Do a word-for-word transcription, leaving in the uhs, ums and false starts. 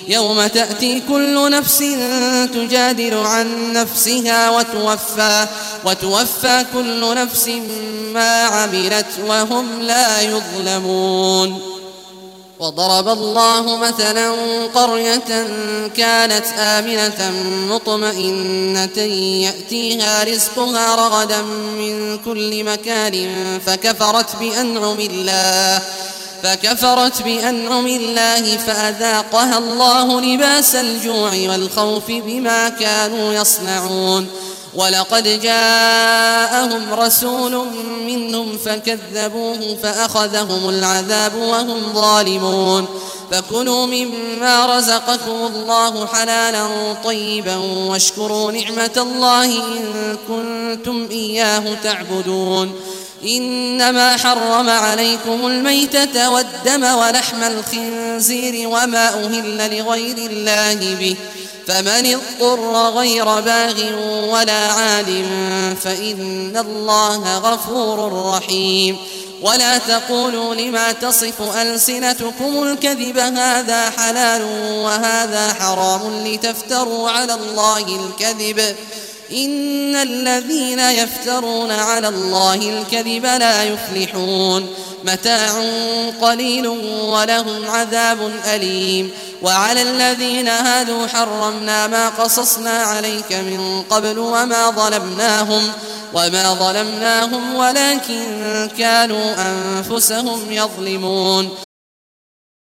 يوم تأتي كل نفس تجادل عن نفسها وتوفى, وتوفى كل نفس ما عملت وهم لا يظلمون. وضرب الله مثلا قرية كانت آمنة مطمئنة يأتيها رزقها رغدا من كل مكان فكفرت بأنعم الله فكفرت بأنعم الله فأذاقها الله لباس الجوع والخوف بما كانوا يصنعون. ولقد جاءهم رسول منهم فكذبوه فأخذهم العذاب وهم ظالمون. فكلوا مما رزقكم الله حلالا طيبا واشكروا نعمة الله إن كنتم إياه تعبدون. إنما حرم عليكم الميتة والدم ولحم الخنزير وما أهل لغير الله به، فمن اضطر غير باغ ولا عاد فإن الله غفور رحيم. ولا تقولوا لما تصف ألسنتكم الكذب هذا حلال وهذا حرام لتفتروا على الله الكذب، إن الذين يفترون على الله الكذب لا يفلحون. متاع قليل ولهم عذاب أليم. وعلى الذين هادوا حرمنا ما قصصنا عليك من قبل وما ظلمناهم وما ظلمناهم ولكن كانوا أنفسهم يظلمون.